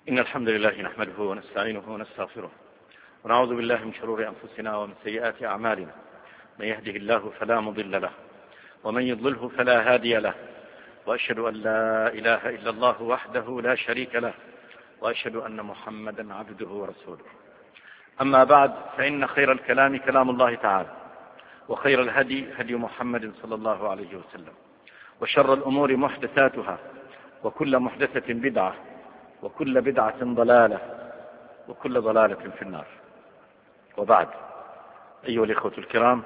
إن الحمد لله نحمده ونستعينه ونستغفره ونعوذ بالله من شرور أنفسنا ومن سيئات أعمالنا. من يهده الله فلا مضل له ومن يضلله فلا هادي له، وأشهد أن لا إله إلا الله وحده لا شريك له، وأشهد أن محمدا عبده ورسوله. أما بعد، فإن خير الكلام كلام الله تعالى، وخير الهدي هدي محمد صلى الله عليه وسلم، وشر الأمور محدثاتها، وكل محدثة بدعة، وكل بدعة ضلالة، وكل ضلالة في النار. وبعد، أيها الإخوة الكرام،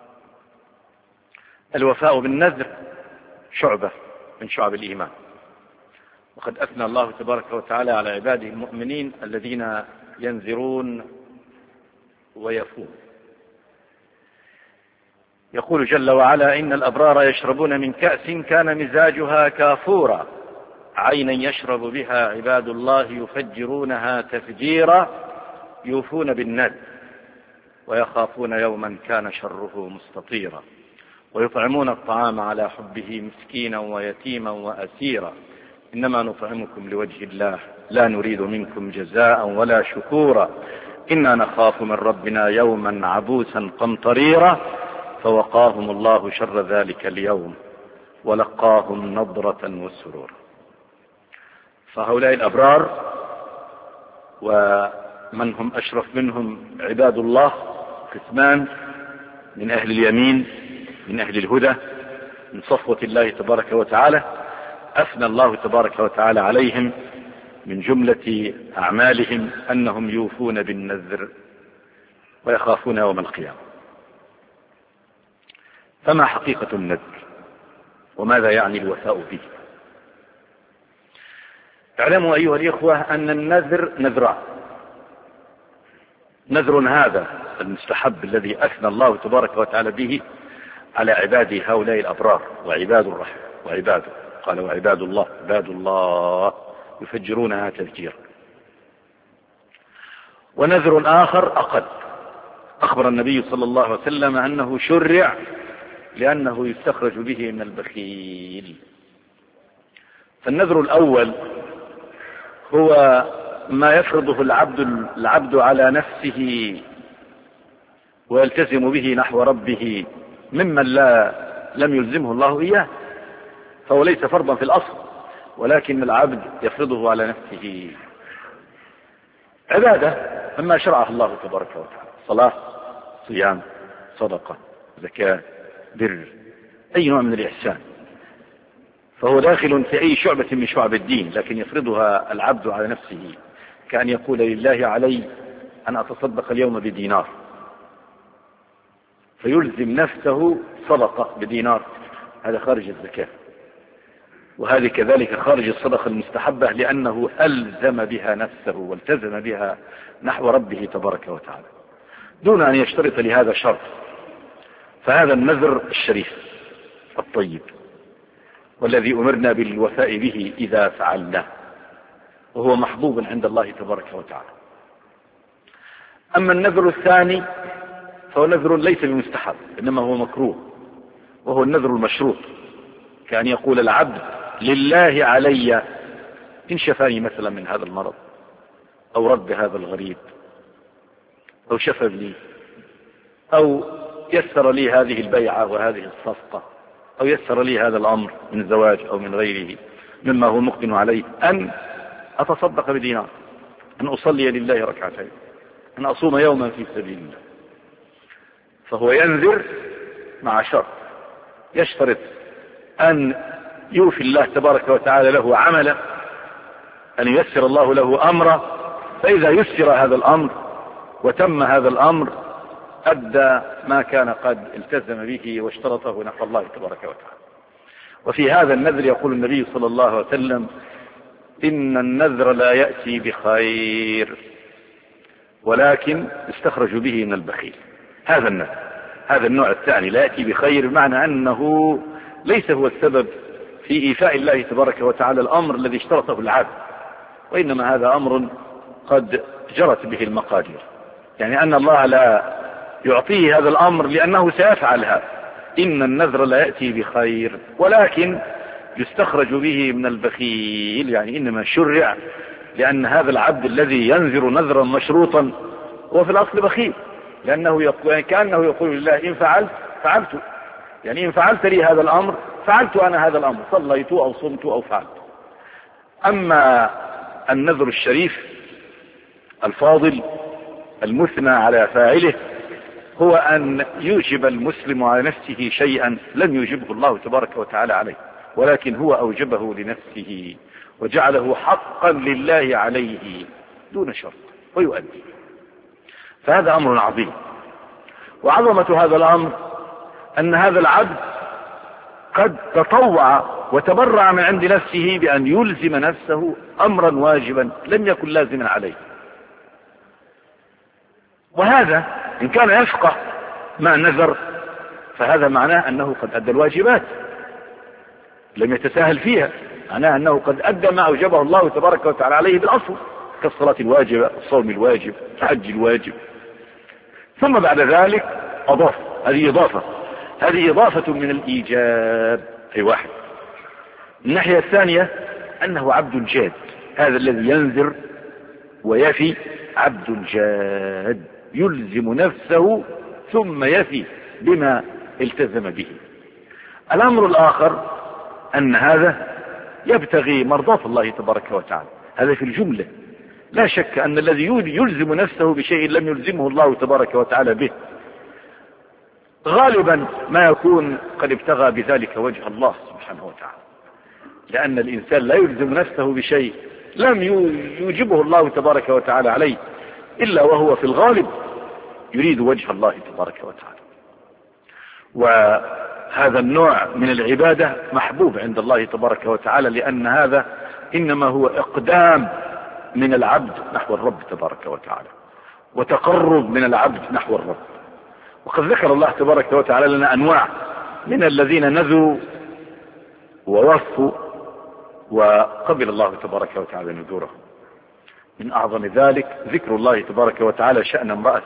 الوفاء بالنذر شعبة من شعب الإيمان، وقد أثنى الله تبارك وتعالى على عباده المؤمنين الذين ينذرون ويفون. يقول جل وعلا: إن الأبرار يشربون من كأس كان مزاجها كافورا عينا يشرب بها عباد الله يفجرونها تفجيرا يوفون بالنذر ويخافون يوما كان شره مستطيرا ويطعمون الطعام على حبه مسكينا ويتيما وأسيرا إنما نطعمكم لوجه الله لا نريد منكم جزاء ولا شكورا إنا نخاف من ربنا يوما عبوسا قمطريرا فوقاهم الله شر ذلك اليوم ولقاهم نضرة وسرورا. فهؤلاء الأبرار ومن هم أشرف منهم عباد الله قسمان: من أهل اليمين، من أهل الهدى، من صفوة الله تبارك وتعالى. أثنى الله تبارك وتعالى عليهم من جملة أعمالهم أنهم يوفون بالنذر ويخافون يوم القيامة. فما حقيقة النذر وماذا يعني الوفاء به؟ اعلموا أيها الإخوة أن النذر نذران: نذر هذا المستحب الذي أثنى الله تبارك وتعالى به على عباده هؤلاء الأبرار وعباد الرحمة وعباده، قال: وعباد الله عباد الله يفجرونها تفجيرا. ونذر آخر أقل، أخبر النبي صلى الله عليه وسلم أنه شرع لأنه يستخرج به من البخيل. فالنذر الأول هو ما يفرضه العبد على نفسه ويلتزم به نحو ربه ممن لم يلزمه الله إياه، فهو ليس فرضا في الأصل، ولكن العبد يفرضه على نفسه عبادة مما شرعه الله تبارك وتعالى: صلاة، صيام، صدقة، زكاة، بر، أي نوع من الإحسان، فهو داخل في أي شعبة من شعب الدين، لكن يفرضها العبد على نفسه، كأن يقول: لله علي أن أتصدق اليوم بدينار، فيلزم نفسه صدقة بدينار، هذا خارج الزكاة. وهذه كذلك خارج الصدقة المستحبة، لأنه ألزم بها نفسه والتزم بها نحو ربه تبارك وتعالى دون أن يشترط لهذا شرط. فهذا النذر الشريف الطيب والذي أمرنا بالوفاء به إذا فعلناه، وهو محبوب عند الله تبارك وتعالى. أما النذر الثاني فهو نذر ليس بمستحب، إنما هو مكروه، وهو النذر المشروط، كأن يقول العبد: لله علي إن شفاني مثلا من هذا المرض، أو رد هذا الغريب، أو شفى لي، أو يسر لي هذه البيعة وهذه الصفقة، أو يسر لي هذا الأمر من زواج أو من غيره مما هو مقدم عليه، أن أتصدق بدينار، أن أصلي لله ركعتين، أن أصوم يوما في سبيل الله. فهو ينذر مع شرط، يشترط أن يوفي الله تبارك وتعالى له عمله، أن ييسر الله له أمره، فإذا يسر هذا الأمر وتم هذا الأمر أدى ما كان قد التزم به واشترطه نحو الله تبارك وتعالى. وفي هذا النذر يقول النبي صلى الله عليه وسلم: إن النذر لا يأتي بخير ولكن يستخرج به من البخيل. هذا النذر، هذا النوع الثاني، لا يأتي بخير، بمعنى أنه ليس هو السبب في إيفاء الله تبارك وتعالى الأمر الذي اشترطه العبد، وإنما هذا أمر قد جرت به المقادير، يعني أن الله لا يعطيه هذا الأمر لأنه سيفعل هذا. إن النذر لا يأتي بخير ولكن يستخرج به من البخيل، يعني إنما شرع لأن هذا العبد الذي ينذر نذرا مشروطا هو في الأصل بخيل، لأنه كأنه يقول لله إن فعلت، يعني إن فعلت لي هذا الأمر فعلت أنا هذا الأمر، صليت أو صمت أو فعلت. أما النذر الشريف الفاضل المثنى على فاعله هو أن يوجب المسلم على نفسه شيئا لم يوجبه الله تبارك وتعالى عليه، ولكن هو أوجبه لنفسه وجعله حقا لله عليه دون شرط ويؤدي. فهذا أمر عظيم. وعظمة هذا الأمر أن هذا العبد قد تطوع وتبرع من عند نفسه بأن يلزم نفسه أمرا واجبا لم يكن لازما عليه. وهذا إن كان يفقه ما نذر فهذا معناه أنه قد أدى الواجبات لم يتساهل فيها، معناه أنه قد أدى ما أوجبه الله تبارك وتعالى عليه بالأصل كالصلاة الواجبة، الصوم الواجب، الحج الواجب. ثم بعد ذلك أضاف، هذه إضافة من الإيجاب أي واحد. الناحية الثانية أنه عبد جاد، هذا الذي ينذر ويفي عبد جاد يلزم نفسه ثم يفي بما التزم به. الأمر الآخر أن هذا يبتغي مرضاة الله تبارك وتعالى، هذا في الجملة. لا شك أن الذي يلزم نفسه بشيء لم يلزمه الله تبارك وتعالى به غالبا ما يكون قد ابتغى بذلك وجه الله سبحانه وتعالى، لأن الإنسان لا يلزم نفسه بشيء لم يوجبه الله تبارك وتعالى عليه إلا وهو في الغالب يريد وجه الله تبارك وتعالى. وهذا النوع من العبادة محبوب عند الله تبارك وتعالى، لأن هذا إنما هو إقدام من العبد نحو الرب تبارك وتعالى وتقرب من العبد نحو الرب. وقد ذكر الله تبارك وتعالى لنا أنواع من الذين نذروا ووفوا وقبل الله تبارك وتعالى نذورهم. من أعظم ذلك ذكر الله تبارك وتعالى شأن امرأة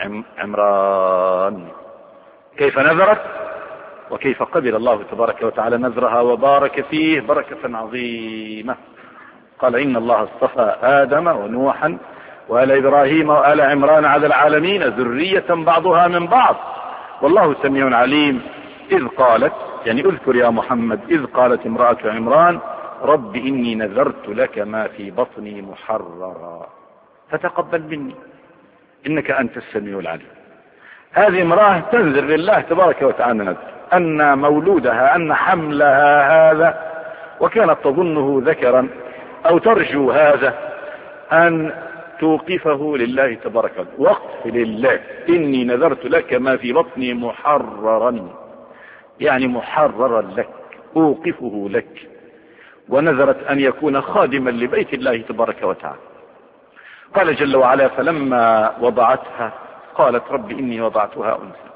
عمران، كيف نذرت وكيف قبل الله تبارك وتعالى نذرها وبارك فيه بركة عظيمة. قال إن الله اصطفى آدم ونوحا وآل إبراهيم وآل عمران على العالمين ذرية بعضها من بعض والله سميع عليم. إذ قالت، يعني اذكر يا محمد، إذ قالت امرأة عمران رب إني نذرت لك ما في بطني محررا فتقبل مني إنك أنت السميع العليم. هذه امرأة تنذر لله تبارك وتعالى نذر أن مولودها، أن حملها هذا، وكانت تظنه ذكرا أو ترجو هذا، أن توقفه لله تبارك وتعالى، وقف لله. إني نذرت لك ما في بطني محررا، يعني محررا لك، أوقفه لك. ونذرت أن يكون خادما لبيت الله تبارك وتعالى. قال جل وعلا فلما وضعتها قالت رب إني وضعتها أنثى،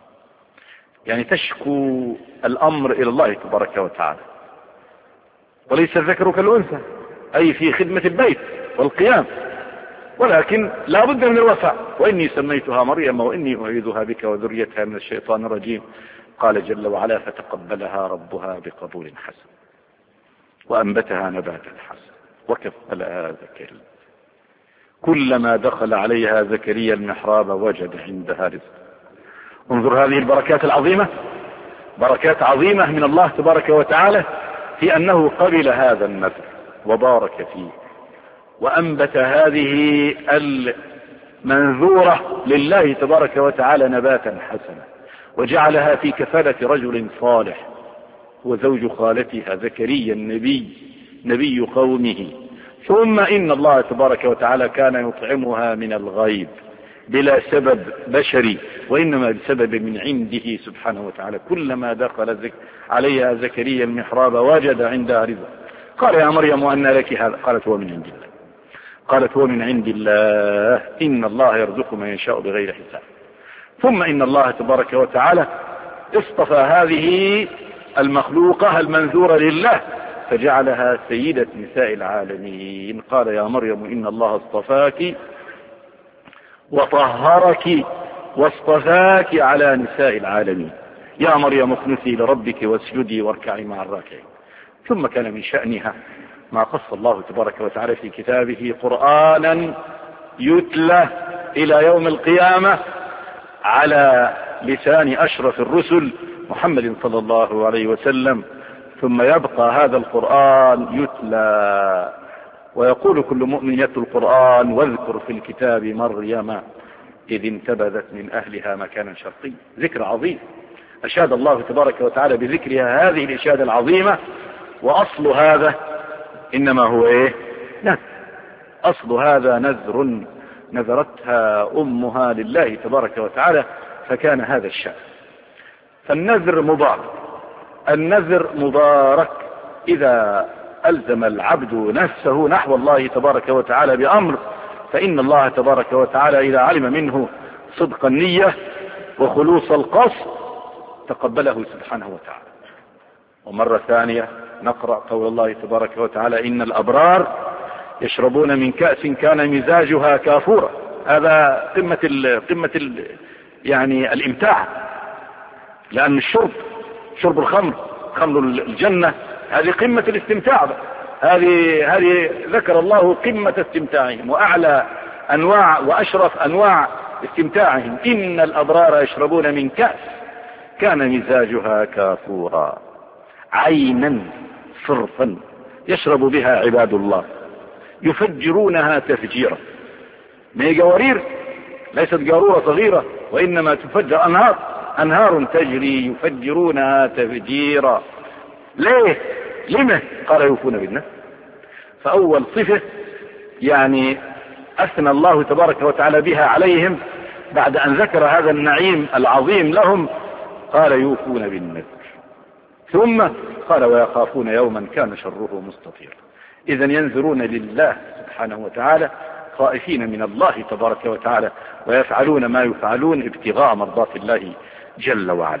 يعني تشكو الأمر إلى الله تبارك وتعالى، وليس الذكر كالأنثى أي في خدمة البيت والقيام، ولكن لا بد من الوفاء. وإني سميتها مريم وإني أعيذها بك وذريتها من الشيطان الرجيم. قال جل وعلا فتقبلها ربها بقبول حسن وأنبتها نباتا حسنا وكفلها زكريا كلما دخل عليها زكريا المحراب وجد عندها رزقا. انظر هذه البركات العظيمة، بركات عظيمة من الله تبارك وتعالى في أنه قبل هذا النذر وبارك فيه وأنبت هذه المنذورة لله تبارك وتعالى نباتا حسنا، وجعلها في كفالة رجل صالح هو زوج خالتها زكريا نبي قومه. ثم إن الله تبارك وتعالى كان يطعمها من الغيب بلا سبب بشري، وإنما بسبب من عنده سبحانه وتعالى. كلما دخل عليها زكريا المحراب وجد عندها رزقا. قال يا مريم أن لك هذا؟ قالت هو من عند الله. قالت هو من عند الله إن الله يرزق من يشاء بغير حساب. ثم إن الله تبارك وتعالى اصطفى هذه المخلوقة المنذورة لله فجعلها سيدة نساء العالمين. قال يا مريم إن الله اصطفاك وطهرك واصطفاك على نساء العالمين يا مريم اقنتي لربك واسجدي واركعي مع الراكعين. ثم كان من شأنها ما قص الله تبارك وتعالى في كتابه قرآنا يتلى إلى يوم القيامة على لسان أشرف الرسل محمد صلى الله عليه وسلم، ثم يبقى هذا القرآن يتلى. ويقول كل مؤمن يتلو القرآن: واذكر في الكتاب مريم إذ انتبذت من أهلها مكانا شرقيا. ذكر عظيم أشاد الله تبارك وتعالى بذكرها هذه الإشادة العظيمة. وأصل هذا إنما هو نذر. أصل هذا نذر نذرتها أمها لله تبارك وتعالى، فكان هذا الشأن. فالنذر مبارك، النذر مبارك إذا ألزم العبد نفسه نحو الله تبارك وتعالى بأمر، فإن الله تبارك وتعالى إذا علم منه صدق النية وخلوص القصد تقبله سبحانه وتعالى. ومرة ثانية نقرأ قول الله تبارك وتعالى: إن الأبرار يشربون من كأس كان مزاجها كافورا. هذا قمة يعني الامتاع، لأن شرب الخمر، خمر الجنة، هذه قمة الاستمتاع. هذه ذكر الله قمة استمتاعهم وأعلى أنواع وأشرف أنواع استمتاعهم. إن الأبرار يشربون من كأس كان مزاجها كافورا، عينا صرفا يشرب بها عباد الله يفجرونها تفجيرا. ما هي قوارير، ليست قارورة صغيرة، وإنما تفجر أنهار تجري يفجرونها تفجيرا. ليه؟ لما؟ قال: يوفون بالنذر. فأول صفة يعني أثنى الله تبارك وتعالى بها عليهم بعد أن ذكر هذا النعيم العظيم لهم، قال: يوفون بالنذر. ثم قال: ويخافون يوما كان شره مستطيرا. إذا ينذرون لله سبحانه وتعالى خائفين من الله تبارك وتعالى، ويفعلون ما يفعلون ابتغاء مرضات الله جل وعلا.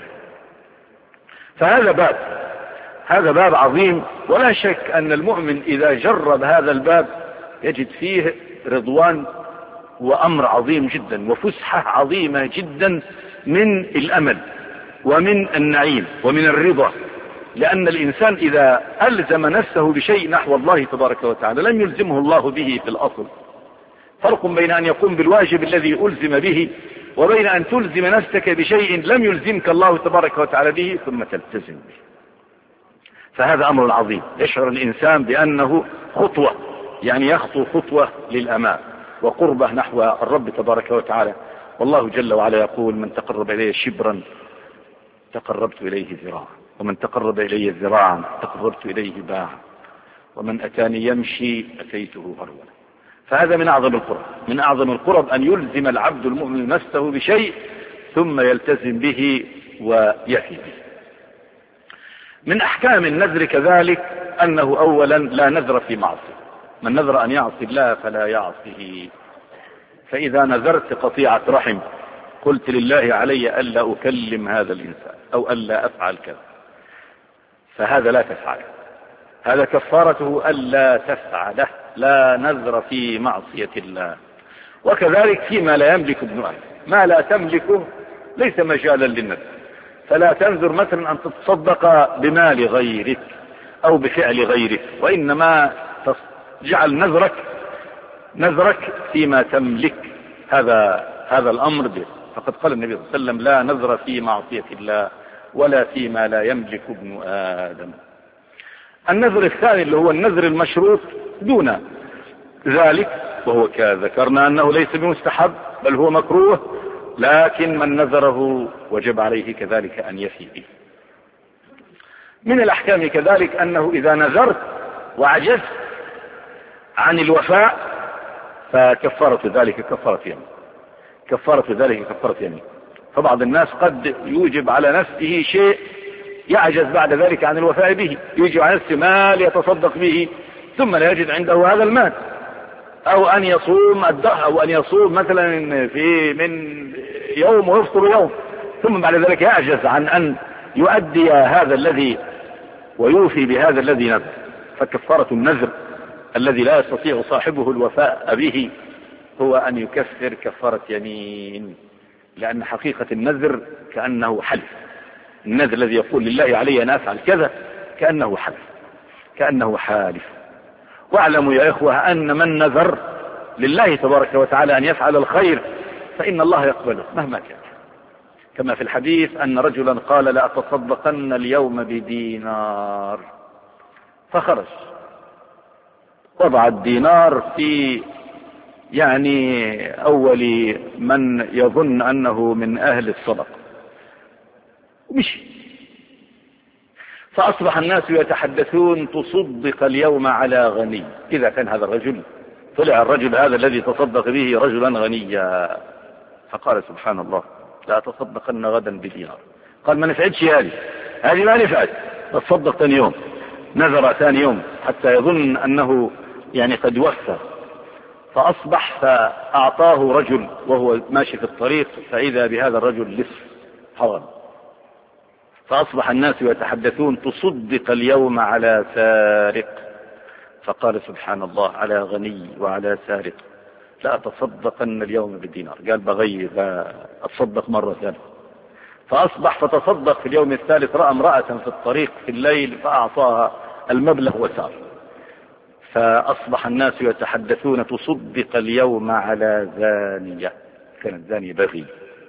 فهذا باب عظيم، ولا شك أن المؤمن إذا جرب هذا الباب يجد فيه رضوان وأمر عظيم جدا وفسحة عظيمة جدا من الأمل ومن النعيم ومن الرضا. لأن الإنسان إذا ألزم نفسه بشيء نحو الله تبارك وتعالى لم يلزمه الله به في الأصل. فرق بين أن يقوم بالواجب الذي ألزم به وبين أن تلزم نفسك بشيء لم يلزمك الله تبارك وتعالى به ثم تلتزم به. فهذا أمر عظيم، يشعر الإنسان بأنه خطوة، يعني يخطو خطوة للأمام وقربة نحو الرب تبارك وتعالى. والله جل وعلا يقول: من تقرب إليه شبرا تقربت إليه ذراعا، ومن تقرب إلي ذراعا تقربت إليه باعا، ومن أتاني يمشي أتيته هرولا. فهذا من أعظم القرب أن يلزم العبد المؤمن نفسه بشيء ثم يلتزم به ويفي به. من أحكام النذر كذلك أنه أولا لا نذر في معصية. من نذر أن يعصي الله فلا يعصيه. فإذا نذرت قطيعة رحم قلت: لله علي ألا أكلم هذا الإنسان أو ألا أفعل كذا، فهذا لا تفعله، هذا كفارته ألا تفعله. لا نذر في معصية الله. وكذلك فيما لا يملك ابن آدم، ما لا تملكه ليس مجالا للنذر. فلا تنذر مثلا أن تتصدق بمال غيرك أو بفعل غيرك، وإنما تجعل نذرك فيما تملك. هذا الأمر به. فقد قال النبي صلى الله عليه وسلم: لا نذر في معصية الله ولا فيما لا يملك ابن آدم. النذر الثاني اللي هو النذر المشروط دون ذلك، وهو كذكرنا أنه ليس بمستحب بل هو مكروه، لكن من نذره وجب عليه كذلك أن يفي به. من الأحكام كذلك أنه إذا نذرت وعجزت عن الوفاء فكفارة ذلك كفارة يمين. فبعض الناس قد يوجب على نفسه شيء يعجز بعد ذلك عن الوفاء به، يوجب على نفسه مال يتصدق به ثم لا يجد عنده هذا المال، أو أن يصوم الدهر، أو أن يصوم مثلا من يوم ويفطر يوم، ثم بعد ذلك يعجز عن أن يؤدي هذا الذي ويوفي بهذا الذي نذر. فكفارة النذر الذي لا يستطيع صاحبه الوفاء به هو أن يكفر كفارة يمين، لأن حقيقة النذر كأنه حلف. النذر الذي يقول: لله علي أن أفعل كذا، كأنه حلف، كأنه حالف. واعلموا يا إخوة أن من نذر لله تبارك وتعالى أن يفعل الخير فإن الله يقبله مهما كان، كما في الحديث أن رجلا قال لأتصدقن اليوم بدينار، فخرج وضع الدينار في أول من يظن أنه من أهل الصدق ومشي. فأصبح الناس يتحدثون تصدق اليوم على غني. إذا كان هذا الرجل طلع الرجل هذا الذي تصدق به رجلا غنيا، فقال سبحان الله لا تصدقن غدا بدينار. قال ما نفعتش هذه ما نفعت، تصدق ثاني يوم، نذر ثاني يوم حتى يظن أنه قد وفى. فأصبح فأعطاه رجل وهو ماشي في الطريق، فإذا بهذا الرجل لص حرام. فأصبح الناس يتحدثون تصدق اليوم على سارق، فقال سبحان الله على غني وعلى سارق لا أتصدقن اليوم بالدينار. قال بغير أتصدق مرة ثانية. فأصبح فتصدق في اليوم الثالث، رأى امرأة في الطريق في الليل فأعطاها المبلغ وسار. فأصبح الناس يتحدثون تصدق اليوم على زانية، كانت زانية بغي.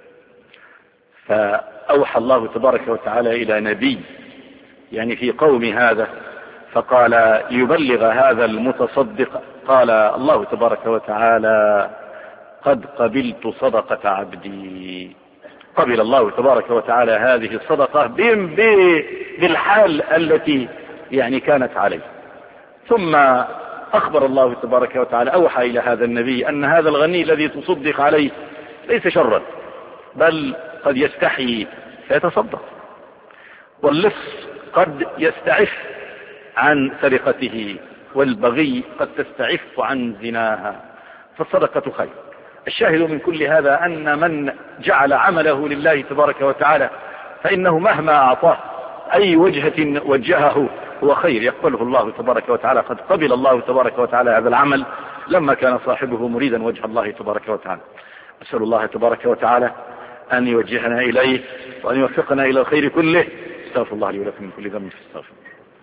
فأوحى الله تبارك وتعالى إلى نبي في قوم هذا، فقال يبلغ هذا المتصدق، قال الله تبارك وتعالى قد قبلت صدقة عبدي. قبل الله تبارك وتعالى هذه الصدقة بالحال التي كانت عليه. ثم أخبر الله تبارك وتعالى، أوحى إلى هذا النبي أن هذا الغني الذي تصدق عليه ليس شرا، بل قد يستحي فيتصدق، واللص قد يستعف عن سرقته، والبغي قد تستعف عن زناها، فالصدقة خير. الشاهد من كل هذا أن من جعل عمله لله تبارك وتعالى فإنه مهما أعطاه أي وجهة وجهه هو خير يقبله الله تبارك وتعالى. قد قبل الله تبارك وتعالى هذا العمل لما كان صاحبه مريدا وجه الله تبارك وتعالى. أسأل الله تبارك وتعالى أن يوجهنا إليه وأن يوفقنا إلى الخير كله. استغفر الله لي ولكم من كل ذنب فاستغفروه.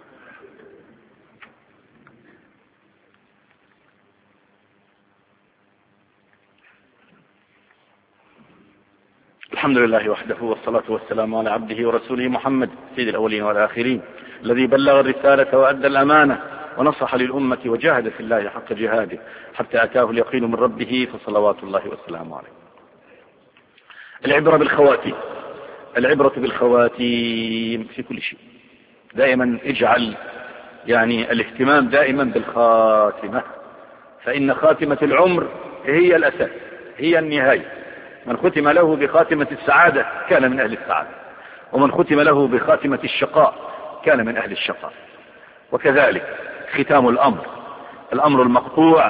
الحمد لله وحده، والصلاة والسلام على عبده ورسوله محمد سيد الأولين والآخرين، الذي بلغ الرسالة وأدى الأمانة ونصح للأمة وجاهد في الله حق جهاده حتى أتاه اليقين من ربه، فصلوات الله وسلامه عليه. العبرة بالخواتيم، العبرة بالخواتيم في كل شيء. دائما اجعل الاهتمام دائما بالخاتمة، فإن خاتمة العمر هي الأساس، هي النهاية. من ختم له بخاتمة السعادة كان من أهل السعادة، ومن ختم له بخاتمة الشقاء كان من أهل الشقاء. وكذلك ختام الأمر المقطوع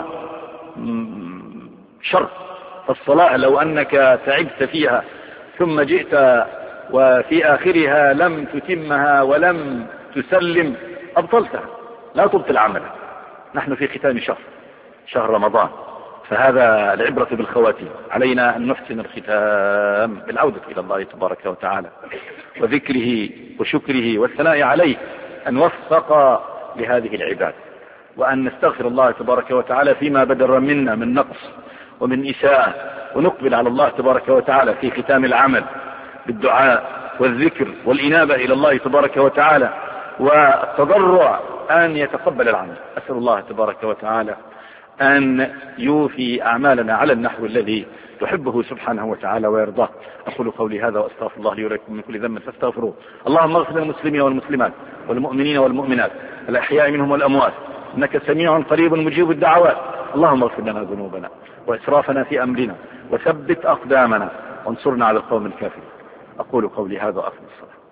شر. فالصلاة لو أنك تعبت فيها ثم جئت وفي آخرها لم تتمها ولم تسلم أبطلتها، لا تبطل عملك. نحن في ختام شهر رمضان، فهذا العبرة بالخواتيم. علينا أن نحسن الختام بالعودة إلى الله تبارك وتعالى وذكره وشكره والثناء عليه، أن وفق لهذه العباد، وأن نستغفر الله تبارك وتعالى فيما بدر منا من نقص ومن إساءة، ونقبل على الله تبارك وتعالى في ختام العمل بالدعاء والذكر والإنابة إلى الله تبارك وتعالى والتضرع أن يتقبل العمل. أسأل الله تبارك وتعالى أن يوفي أعمالنا على النحو الذي يحبه سبحانه وتعالى ويرضاه. أقول قولي هذا وأستغفر الله لي ولكم من كل ذنب فاستغفروه. اللهم اغفر للمسلمين والمسلمات والمؤمنين والمؤمنات الأحياء منهم والأموات، إنك سميع قريب مجيب الدعوات. اللهم اغفر لنا ذنوبنا وإسرافنا في أمرنا وثبت أقدامنا وانصرنا على القوم الكافرين. أقول قولي هذا وأقم الصلاة.